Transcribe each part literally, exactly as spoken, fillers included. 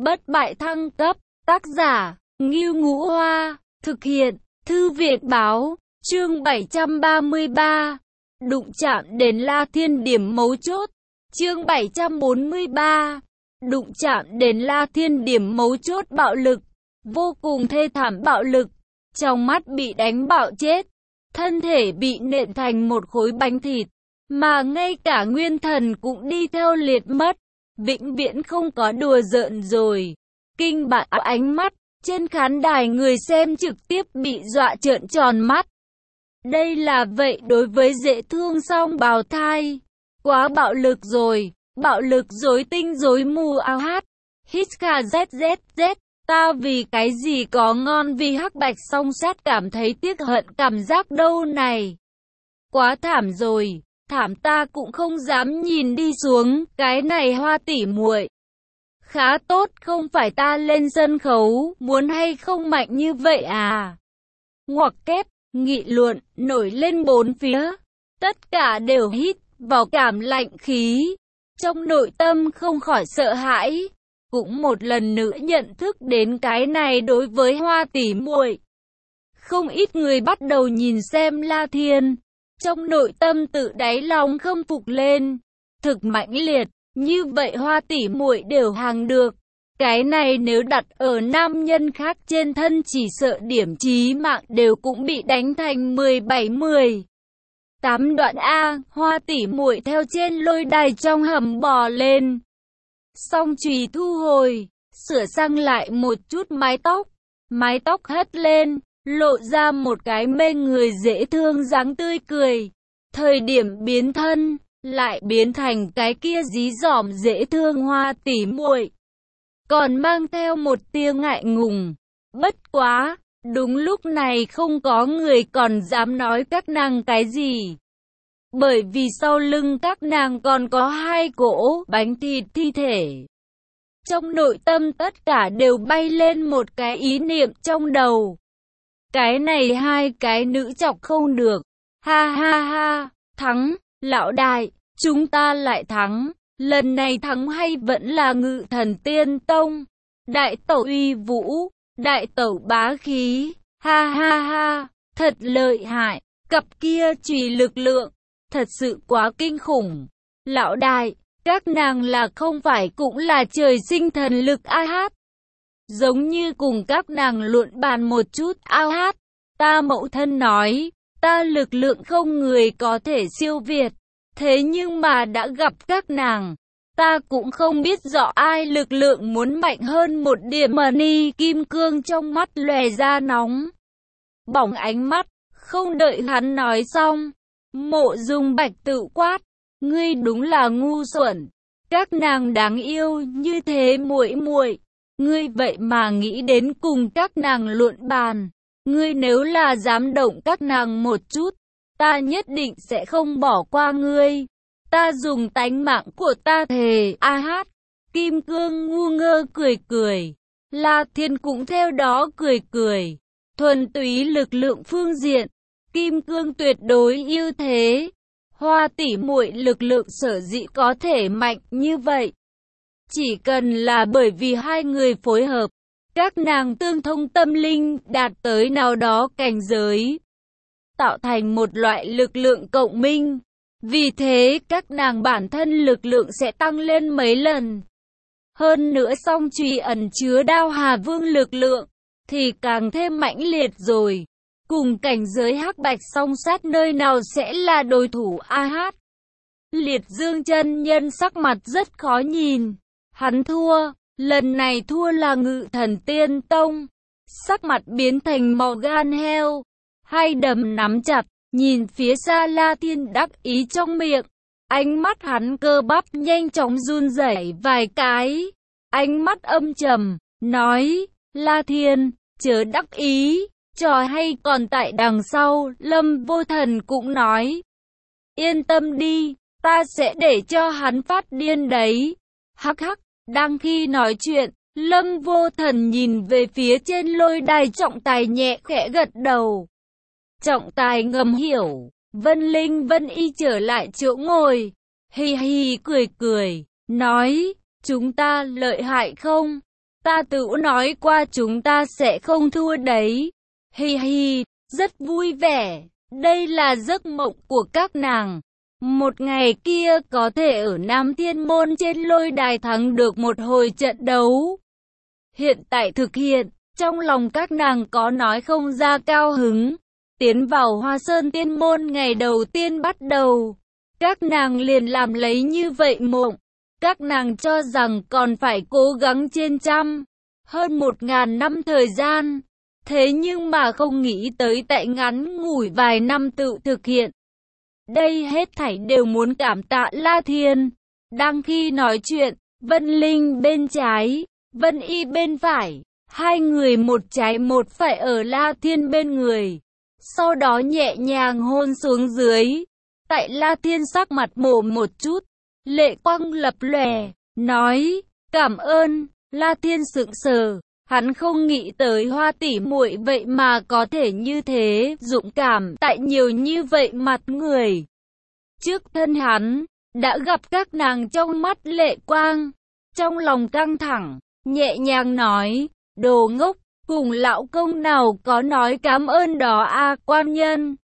Bất bại thăng cấp, tác giả, Ngưu Ngũ Hoa, thực hiện, Thư viện báo, chương bảy trăm ba mươi ba, đụng chạm đến La Thiên điểm mấu chốt, chương bảy trăm bốn mươi ba, đụng chạm đến La Thiên điểm mấu chốt bạo lực, vô cùng thê thảm bạo lực, trong mắt bị đánh bạo chết, thân thể bị nện thành một khối bánh thịt, mà ngay cả nguyên thần cũng đi theo liệt mất, vĩnh viễn không có đùa giỡn rồi. Kinh bạo ánh mắt, trên khán đài người xem trực tiếp bị dọa trợn tròn mắt. Đây là vậy đối với dễ thương song bào thai. Quá bạo lực rồi, bạo lực rối tinh rối mù ao hát. Hít kha zzz, ta vì cái gì có ngon vì hắc bạch song sát cảm thấy tiếc hận cảm giác đâu này. Quá thảm rồi, thảm ta cũng không dám nhìn đi xuống, cái này Hoa tỷ muội. Khá tốt, không phải ta lên sân khấu, muốn hay không mạnh như vậy à? Ngoặc kép, nghị luận, nổi lên bốn phía. Tất cả đều hít vào cảm lạnh khí. Trong nội tâm không khỏi sợ hãi. Cũng một lần nữa nhận thức đến cái này đối với Hoa tỷ muội. Không ít người bắt đầu nhìn xem La Thiên. Trong nội tâm tự đáy lòng khâm phục lên. Thực mãnh liệt. Như vậy Hoa tỷ muội đều hàng được. Cái này nếu đặt ở nam nhân khác trên thân chỉ sợ điểm chí mạng đều cũng bị đánh thành mười bảy mười tám đoạn A. Hoa tỷ muội theo trên lôi đài trong hầm bò lên. Song chùy thu hồi, sửa sang lại một chút mái tóc. Mái tóc hất lên, lộ ra một cái mê người dễ thương dáng tươi cười. Thời điểm biến thân lại biến thành cái kia dí dỏm dễ thương Hoa tỷ muội, còn mang theo một tia ngại ngùng. Bất quá, đúng lúc này không có người còn dám nói các nàng cái gì, bởi vì sau lưng các nàng còn có hai cỗ bánh thịt thi thể. Trong nội tâm tất cả đều bay lên một cái ý niệm trong đầu. Cái này hai cái nữ chọc không được. Ha ha ha, thắng. Lão đại, chúng ta lại thắng, lần này thắng hay vẫn là Ngự Thần Tiên Tông? Đại tẩu uy vũ, đại tẩu bá khí, ha ha ha, thật lợi hại, cặp kia chùy lực lượng, thật sự quá kinh khủng. Lão đại, các nàng là không phải cũng là trời sinh thần lực a hát? Giống như cùng các nàng luận bàn một chút a hát, ta mẫu thân nói. Ta lực lượng không người có thể siêu việt, thế nhưng mà đã gặp các nàng, ta cũng không biết rõ ai lực lượng muốn mạnh hơn một điểm. Mà ni kim cương trong mắt lòe ra nóng bỏng ánh mắt, không đợi hắn nói xong, Mộ Dung Bạch tự quát, ngươi đúng là ngu xuẩn, các nàng đáng yêu như thế muội muội, ngươi vậy mà nghĩ đến cùng các nàng luận bàn. Ngươi nếu là dám động các nàng một chút, ta nhất định sẽ không bỏ qua ngươi. Ta dùng tánh mạng của ta thề. A hát, Kim Cương ngu ngơ cười cười. La Thiên cũng theo đó cười cười. Thuần túy lực lượng phương diện, Kim Cương tuyệt đối ưu thế. Hoa tỷ muội lực lượng sở dĩ có thể mạnh như vậy, chỉ cần là bởi vì hai người phối hợp. Các nàng tương thông tâm linh đạt tới nào đó cảnh giới, tạo thành một loại lực lượng cộng minh. Vì thế các nàng bản thân lực lượng sẽ tăng lên mấy lần. Hơn nữa song chùy ẩn chứa Đao Hà Vương lực lượng thì càng thêm mãnh liệt rồi. Cùng cảnh giới hắc bạch song sát nơi nào sẽ là đối thủ a hát? Liệt Dương chân nhân sắc mặt rất khó nhìn. Hắn thua. Lần này thua là Ngự Thần Tiên Tông. Sắc mặt biến thành màu gan heo. Hai đấm nắm chặt, nhìn phía xa La Thiên đắc ý trong miệng. Ánh mắt hắn cơ bắp nhanh chóng run rẩy vài cái. Ánh mắt âm trầm, nói, La Thiên, chớ đắc ý, trò hay còn tại đằng sau. Lâm Vô Thần cũng nói, yên tâm đi, ta sẽ để cho hắn phát điên đấy. Hắc hắc. Đang khi nói chuyện, Lâm Vô Thần nhìn về phía trên lôi đài trọng tài nhẹ khẽ gật đầu. Trọng tài ngầm hiểu, Vân Linh Vân Y trở lại chỗ ngồi, hì hì cười cười, nói, chúng ta lợi hại không? Ta tự nói qua chúng ta sẽ không thua đấy. Hi hi, rất vui vẻ. Đây là giấc mộng của các nàng. Một ngày kia có thể ở Nam Thiên Môn trên lôi đài thắng được một hồi trận đấu. Hiện tại thực hiện, trong lòng các nàng có nói không ra cao hứng. Tiến vào Hoa Sơn Tiên Môn ngày đầu tiên bắt đầu, các nàng liền làm lấy như vậy mộng. Các nàng cho rằng còn phải cố gắng trên trăm, hơn một ngàn năm thời gian. Thế nhưng mà không nghĩ tới tại ngắn ngủi vài năm tự thực hiện. Đây hết thảy đều muốn cảm tạ La Thiên. Đang khi nói chuyện, Vân Linh bên trái, Vân Y bên phải, hai người một trái một phải ở La Thiên bên người. Sau đó nhẹ nhàng hôn xuống dưới. Tại La Thiên sắc mặt mổ một chút, lệ quang lập lòe, nói, cảm ơn. La Thiên sững sờ, hắn không nghĩ tới Hoa tỷ muội vậy mà có thể như thế, dũng cảm tại nhiều như vậy mặt người. Trước thân hắn, đã gặp các nàng trong mắt lệ quang, trong lòng căng thẳng, nhẹ nhàng nói, đồ ngốc, cùng lão công nào có nói cảm ơn đó a quan nhân.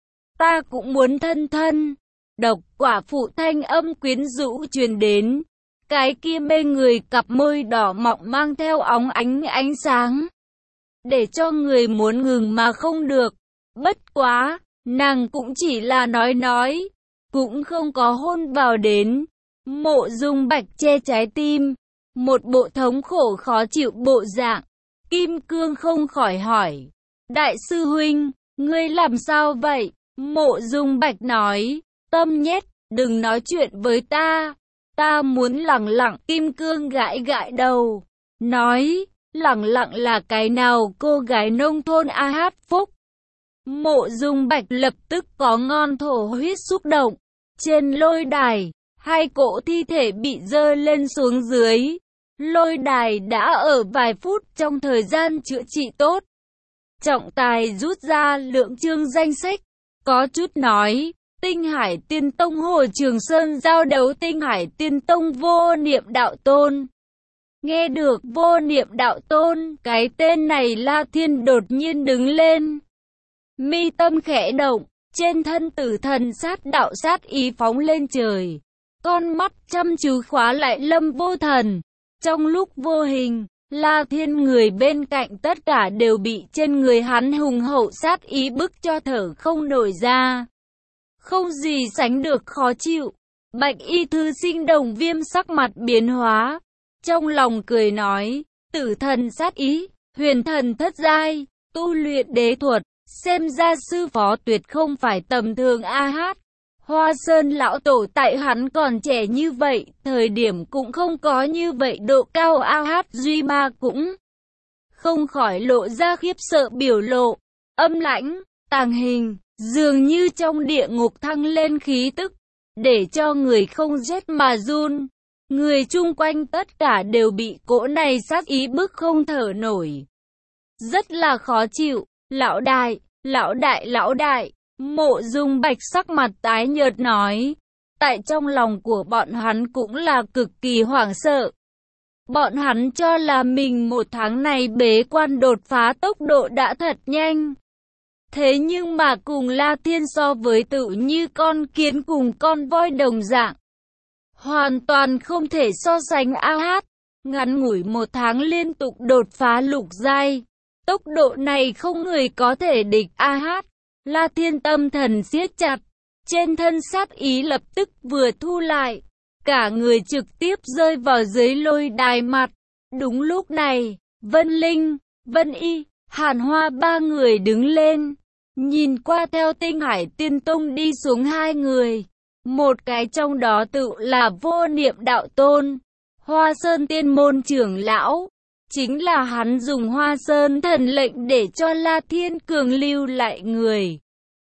Ta cũng muốn thân thân. Độc quả phụ thanh âm quyến rũ truyền đến. Cái kia mê người cặp môi đỏ mọng mang theo óng ánh ánh sáng. Để cho người muốn ngừng mà không được. Bất quá, nàng cũng chỉ là nói nói. Cũng không có hôn vào đến. Mộ Dung Bạch che trái tim. Một bộ thống khổ khó chịu bộ dạng. Kim Cương không khỏi hỏi. Đại sư huynh, ngươi làm sao vậy? Mộ Dung Bạch nói. Tâm nhét, đừng nói chuyện với ta. Ta muốn lẳng lặng. Kim Cương gãi gãi đầu. Nói, lẳng lặng là cái nào cô gái nông thôn a hát phúc. Mộ Dung Bạch lập tức có ngon thổ huyết xúc động. Trên lôi đài, hai cỗ thi thể bị dơ lên xuống dưới. Lôi đài đã ở vài phút trong thời gian chữa trị tốt. Trọng tài rút ra lượng chương danh sách. Có chút nói, Tinh Hải Tiên Tông Hồ Trường Sơn giao đấu Tinh Hải Tiên Tông Vô Niệm Đạo Tôn. Nghe được Vô Niệm Đạo Tôn, cái tên này La Thiên đột nhiên đứng lên. Mi tâm khẽ động, trên thân Tử Thần sát đạo sát ý phóng lên trời. Con mắt chăm chú khóa lại Lâm Vô Thần. Trong lúc vô hình, La Thiên người bên cạnh tất cả đều bị trên người hắn hùng hậu sát ý bức cho thở không nổi ra. Không gì sánh được khó chịu. Bạch Y thư sinh Đồng Viêm sắc mặt biến hóa. Trong lòng cười nói, Tử Thần sát ý, huyền thần thất giai, tu luyện đế thuật, xem ra sư phó tuyệt không phải tầm thường a hát. Hoa Sơn lão tổ tại hắn còn trẻ như vậy, thời điểm cũng không có như vậy độ cao a hát. Duy Ma cũng không khỏi lộ ra khiếp sợ biểu lộ, âm lãnh, tàng hình, dường như trong địa ngục thăng lên khí tức, để cho người không rét mà run. Người chung quanh tất cả đều bị cỗ này sát ý bức không thở nổi. Rất là khó chịu, lão đại, lão đại, lão đại. Mộ Dung Bạch sắc mặt tái nhợt nói, tại trong lòng của bọn hắn cũng là cực kỳ hoảng sợ. Bọn hắn cho là mình một tháng này bế quan đột phá tốc độ đã thật nhanh. Thế nhưng mà cùng La Thiên so với tự như con kiến cùng con voi đồng dạng. Hoàn toàn không thể so sánh a hát. Ngắn ngủi một tháng liên tục đột phá lục giai. Tốc độ này không người có thể địch a hát. La Thiên tâm thần siết chặt, trên thân sát ý lập tức vừa thu lại, cả người trực tiếp rơi vào dưới lôi đài mặt. Đúng lúc này, Vân Linh, Vân Y, Hàn Hoa ba người đứng lên, nhìn qua theo Tinh Hải Tiên Tông đi xuống hai người. Một cái trong đó tự là Vô Niệm Đạo Tôn, Hoa Sơn Tiên Môn trưởng lão. Chính là hắn dùng Hoa Sơn thần lệnh để cho La Thiên Cường lưu lại người.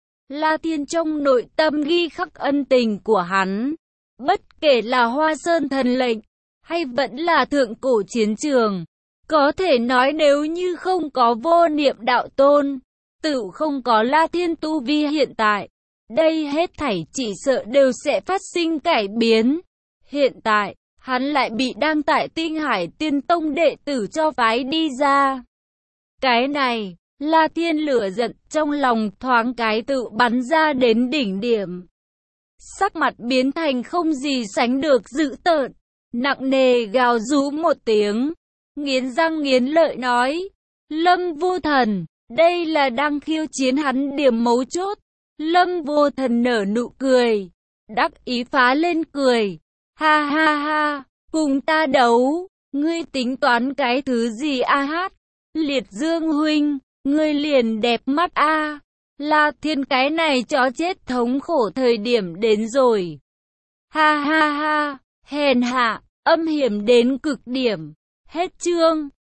La Thiên trong nội tâm ghi khắc ân tình của hắn. Bất kể là Hoa Sơn thần lệnh, hay vẫn là thượng cổ chiến trường. Có thể nói nếu như không có Vô Niệm Đạo Tôn, tự không có La Thiên tu vi hiện tại. Đây hết thảy chỉ sợ đều sẽ phát sinh cải biến. Hiện tại, hắn lại bị đang tại Tinh Hải Tiên Tông đệ tử cho phái đi ra. Cái này, La Thiên lửa giận trong lòng thoáng cái tự bắn ra đến đỉnh điểm. Sắc mặt biến thành không gì sánh được dữ tợn, nặng nề gào rú một tiếng, nghiến răng nghiến lợi nói, Lâm Vô Thần, đây là đang khiêu chiến hắn điểm mấu chốt. Lâm Vô Thần nở nụ cười, đắc ý phá lên cười, ha ha ha, cùng ta đấu, ngươi tính toán cái thứ gì a hát, Liệt Dương huynh, ngươi liền đẹp mắt a. La Thiên cái này chó chết thống khổ thời điểm đến rồi. Ha ha ha, hèn hạ, âm hiểm đến cực điểm. Hết chương.